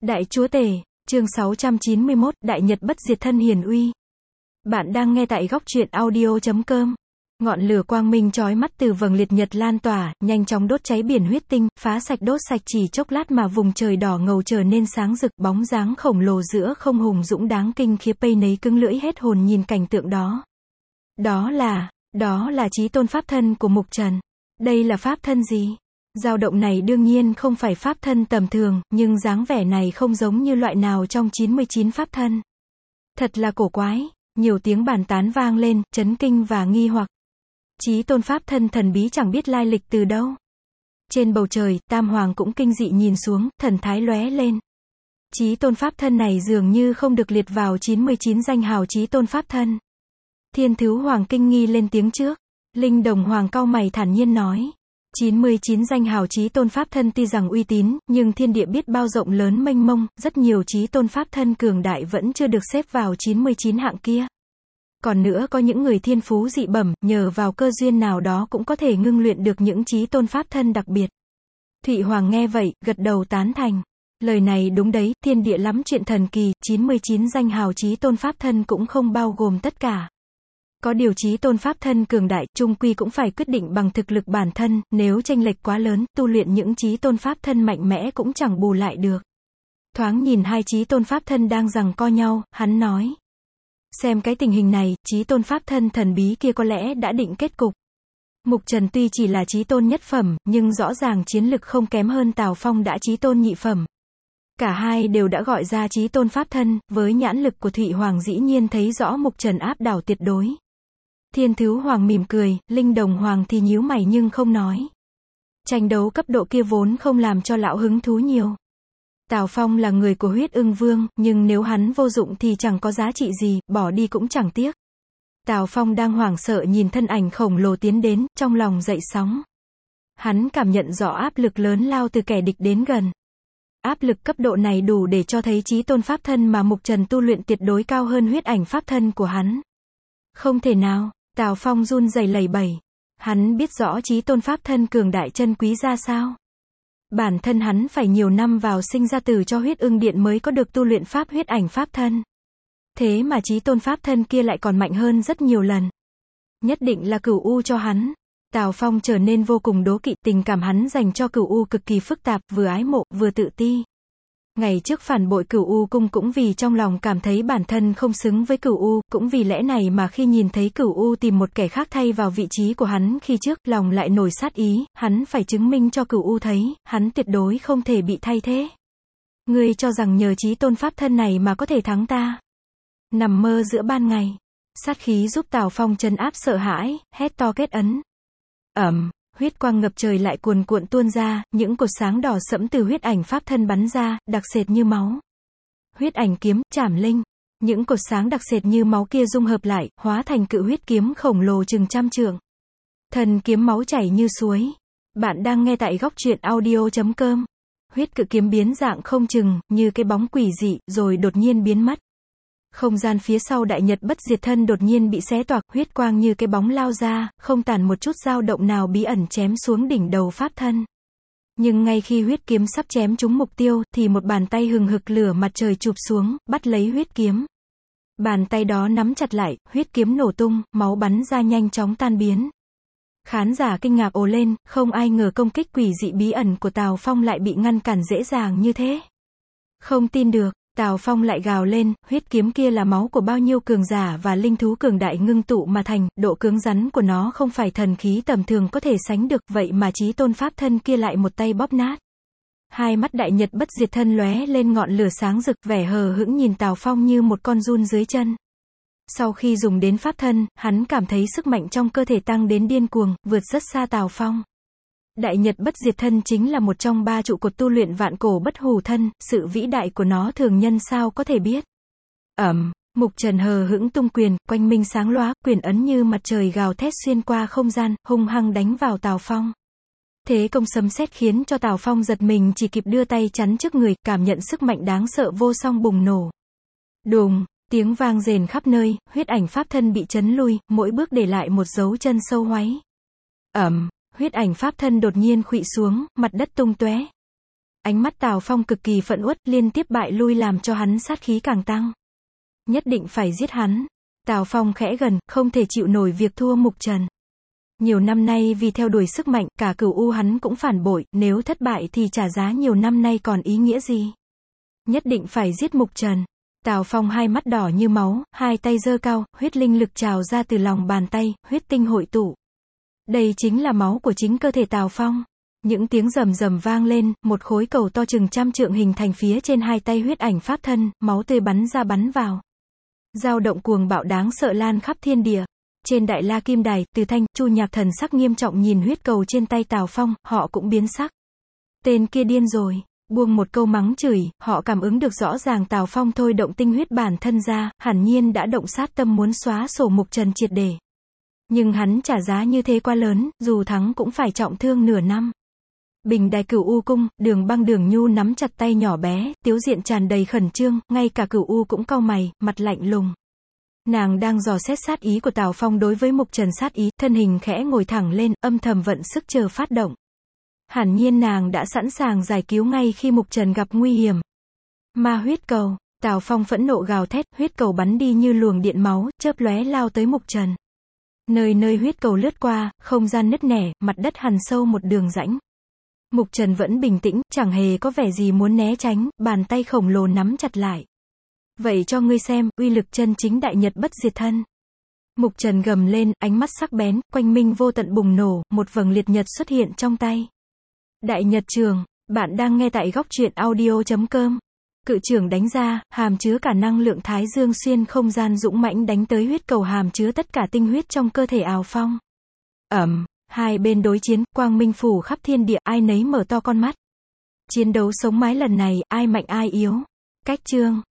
Đại Chúa Tể, chương 691, Đại Nhật Bất Diệt Thân Hiển Uy. Bạn đang nghe tại góc truyện audio.com. Ngọn lửa quang minh chói mắt từ vầng liệt nhật lan tỏa, nhanh chóng đốt cháy biển huyết tinh, phá sạch đốt sạch chỉ chốc lát mà vùng trời đỏ ngầu trở nên sáng rực, bóng dáng khổng lồ giữa không hùng dũng đáng kinh khiếp Pây nấy cứng lưỡi hết hồn nhìn cảnh tượng đó. Đó là Chí Tôn pháp thân của Mục Trần. Đây là pháp thân gì? Dao động này đương nhiên không phải pháp thân tầm thường, nhưng dáng vẻ này không giống như loại nào trong 99 pháp thân. Thật là cổ quái, nhiều tiếng bàn tán vang lên, chấn kinh và nghi hoặc. Chí Tôn pháp thân thần bí chẳng biết lai lịch từ đâu. Trên bầu trời, Tam Hoàng cũng kinh dị nhìn xuống, thần thái lóe lên. Chí Tôn pháp thân này dường như không được liệt vào 99 danh hào Chí Tôn pháp thân. Thiên Thứ Hoàng kinh nghi lên tiếng trước. Linh Đồng Hoàng cau mày thản nhiên nói. 99 danh hào Chí Tôn pháp thân tuy rằng uy tín, nhưng thiên địa biết bao rộng lớn mênh mông, rất nhiều Chí Tôn pháp thân cường đại vẫn chưa được xếp vào 99 hạng kia. Còn nữa có những người thiên phú dị bẩm, nhờ vào cơ duyên nào đó cũng có thể ngưng luyện được những Chí Tôn pháp thân đặc biệt. Thụy Hoàng nghe vậy, gật đầu tán thành. Lời này đúng đấy, thiên địa lắm chuyện thần kỳ, 99 danh hào Chí Tôn pháp thân cũng không bao gồm tất cả. Có điều Chí Tôn pháp thân cường đại, chung quy cũng phải quyết định bằng thực lực bản thân, nếu chênh lệch quá lớn, tu luyện những Chí Tôn pháp thân mạnh mẽ cũng chẳng bù lại được. Thoáng nhìn hai Chí Tôn pháp thân đang giằng co nhau, hắn nói. Xem cái tình hình này, Chí Tôn pháp thân thần bí kia có lẽ đã định kết cục. Mục Trần tuy chỉ là Chí Tôn nhất phẩm, nhưng rõ ràng chiến lực không kém hơn Tào Phong đã Chí Tôn nhị phẩm. Cả hai đều đã gọi ra Chí Tôn pháp thân, với nhãn lực của Thụy Hoàng dĩ nhiên thấy rõ Mục Trần áp đảo tuyệt đối. Thiên Thứ Hoàng mỉm cười, Linh Đồng Hoàng thì nhíu mày nhưng không nói. Tranh đấu cấp độ kia vốn không làm cho lão hứng thú nhiều. Tào Phong là người của Huyết Ưng Vương, nhưng nếu hắn vô dụng thì chẳng có giá trị gì, bỏ đi cũng chẳng tiếc. Tào Phong đang hoảng sợ nhìn thân ảnh khổng lồ tiến đến, trong lòng dậy sóng. Hắn cảm nhận rõ áp lực lớn lao từ kẻ địch đến gần. Áp lực cấp độ này đủ để cho thấy Chí Tôn pháp thân mà Mục Trần tu luyện tuyệt đối cao hơn huyết ảnh pháp thân của hắn. Không thể nào. Tào Phong run rẩy lẩy bẩy. Hắn biết rõ Chí Tôn pháp thân cường đại chân quý ra sao. Bản thân hắn phải nhiều năm vào sinh ra tử cho Huyết Ưng Điện mới có được tu luyện pháp huyết ảnh pháp thân. Thế mà Chí Tôn pháp thân kia lại còn mạnh hơn rất nhiều lần. Nhất định là Cửu U cho hắn. Tào Phong trở nên vô cùng đố kỵ, tình cảm hắn dành cho Cửu U cực kỳ phức tạp, vừa ái mộ, vừa tự ti. Ngày trước phản bội Cửu U cung cũng vì trong lòng cảm thấy bản thân không xứng với Cửu U, cũng vì lẽ này mà khi nhìn thấy Cửu U tìm một kẻ khác thay vào vị trí của hắn khi trước, lòng lại nổi sát ý, hắn phải chứng minh cho Cửu U thấy, hắn tuyệt đối không thể bị thay thế. Ngươi cho rằng nhờ Chí Tôn pháp thân này mà có thể thắng ta? Nằm mơ giữa ban ngày. Sát khí giúp Tào Phong trấn áp sợ hãi, hét to kết ấn. Huyết quang ngập trời lại cuồn cuộn tuôn ra, những cột sáng đỏ sẫm từ huyết ảnh pháp thân bắn ra, đặc sệt như máu. Huyết ảnh kiếm, trảm linh. Những cột sáng đặc sệt như máu kia dung hợp lại, hóa thành cự huyết kiếm khổng lồ chừng trăm trượng. Thần kiếm máu chảy như suối. Bạn đang nghe tại góc truyện audio.com. Huyết cự kiếm biến dạng không chừng, như cái bóng quỷ dị, rồi đột nhiên biến mất. Không gian phía sau Đại Nhật Bất Diệt Thân đột nhiên bị xé toạc, huyết quang như cái bóng lao ra, không tàn một chút dao động nào bí ẩn chém xuống đỉnh đầu pháp thân. Nhưng ngay khi huyết kiếm sắp chém trúng mục tiêu, thì một bàn tay hừng hực lửa mặt trời chụp xuống, bắt lấy huyết kiếm. Bàn tay đó nắm chặt lại, huyết kiếm nổ tung, máu bắn ra nhanh chóng tan biến. Khán giả kinh ngạc ồ lên, không ai ngờ công kích quỷ dị bí ẩn của Tào Phong lại bị ngăn cản dễ dàng như thế. Không tin được. Tào Phong lại gào lên, huyết kiếm kia là máu của bao nhiêu cường giả và linh thú cường đại ngưng tụ mà thành, độ cứng rắn của nó không phải thần khí tầm thường có thể sánh được, vậy mà Chí Tôn pháp thân kia lại một tay bóp nát. Hai mắt Đại Nhật Bất Diệt Thân lóe lên ngọn lửa sáng rực, vẻ hờ hững nhìn Tào Phong như một con giun dưới chân. Sau khi dùng đến pháp thân, hắn cảm thấy sức mạnh trong cơ thể tăng đến điên cuồng, vượt rất xa Tào Phong. Đại Nhật Bất Diệt Thân chính là một trong ba trụ cột tu luyện vạn cổ bất hủ thân, sự vĩ đại của nó thường nhân sao có thể biết. Mục Trần hờ hững tung quyền, quanh minh sáng lóa, quyền ấn như mặt trời gào thét xuyên qua không gian, hung hăng đánh vào Tào Phong. Thế công sấm sét khiến cho Tào Phong giật mình, chỉ kịp đưa tay chắn trước người, cảm nhận sức mạnh đáng sợ vô song bùng nổ. Đùng, tiếng vang rền khắp nơi, huyết ảnh pháp thân bị chấn lui, mỗi bước để lại một dấu chân sâu hoáy. Huyết ảnh pháp thân đột nhiên khuỵu xuống, mặt đất tung tóe. Ánh mắt Tào Phong cực kỳ phẫn uất, liên tiếp bại lui làm cho hắn sát khí càng tăng. Nhất định phải giết hắn. Tào Phong khẽ gần, không thể chịu nổi việc thua Mục Trần. Nhiều năm nay vì theo đuổi sức mạnh, cả Cửu U hắn cũng phản bội, nếu thất bại thì trả giá nhiều năm nay còn ý nghĩa gì? Nhất định phải giết Mục Trần. Tào Phong hai mắt đỏ như máu, hai tay giơ cao, huyết linh lực trào ra từ lòng bàn tay, huyết tinh hội tụ. Đây chính là máu của chính cơ thể Tào Phong. Những tiếng rầm rầm vang lên, một khối cầu to chừng trăm trượng hình thành phía trên hai tay huyết ảnh pháp thân, máu tươi bắn ra bắn vào. Dao động cuồng bạo đáng sợ lan khắp thiên địa. Trên Đại La Kim Đài, Từ Thanh, Chu Nhạc thần sắc nghiêm trọng nhìn huyết cầu trên tay Tào Phong, họ cũng biến sắc. Tên kia điên rồi. Buông một câu mắng chửi, họ cảm ứng được rõ ràng Tào Phong thôi động tinh huyết bản thân ra, hẳn nhiên đã động sát tâm muốn xóa sổ Mục Trần triệt để. Nhưng hắn trả giá như thế quá lớn, dù thắng cũng phải trọng thương nửa năm. Bình đài Cửu U cung, Đường Băng Đường Nhu nắm chặt tay nhỏ bé, tiếu diện tràn đầy khẩn trương, ngay cả Cửu U cũng cau mày, mặt lạnh lùng. Nàng đang dò xét sát ý của Tào Phong đối với Mục Trần sát ý, thân hình khẽ ngồi thẳng lên, âm thầm vận sức chờ phát động. Hẳn nhiên nàng đã sẵn sàng giải cứu ngay khi Mục Trần gặp nguy hiểm. Ma huyết cầu, Tào Phong phẫn nộ gào thét, huyết cầu bắn đi như luồng điện máu, chớp lóe lao tới Mục Trần. Nơi nơi huyết cầu lướt qua, không gian nứt nẻ, mặt đất hằn sâu một đường rãnh. Mục Trần vẫn bình tĩnh, chẳng hề có vẻ gì muốn né tránh, bàn tay khổng lồ nắm chặt lại. Vậy cho ngươi xem, uy lực chân chính đại nhật bất diệt thân. Mục Trần gầm lên, ánh mắt sắc bén, quanh minh vô tận bùng nổ, một vầng liệt nhật xuất hiện trong tay. Đại nhật trường, bạn đang nghe tại góc truyện audio.com. Cự trường đánh ra, hàm chứa cả năng lượng thái dương xuyên không gian dũng mãnh đánh tới huyết cầu hàm chứa tất cả tinh huyết trong cơ thể Ào Phong. Hai bên đối chiến, quang minh phủ khắp thiên địa, ai nấy mở to con mắt. Chiến đấu sống mái lần này, ai mạnh ai yếu. Cách chương.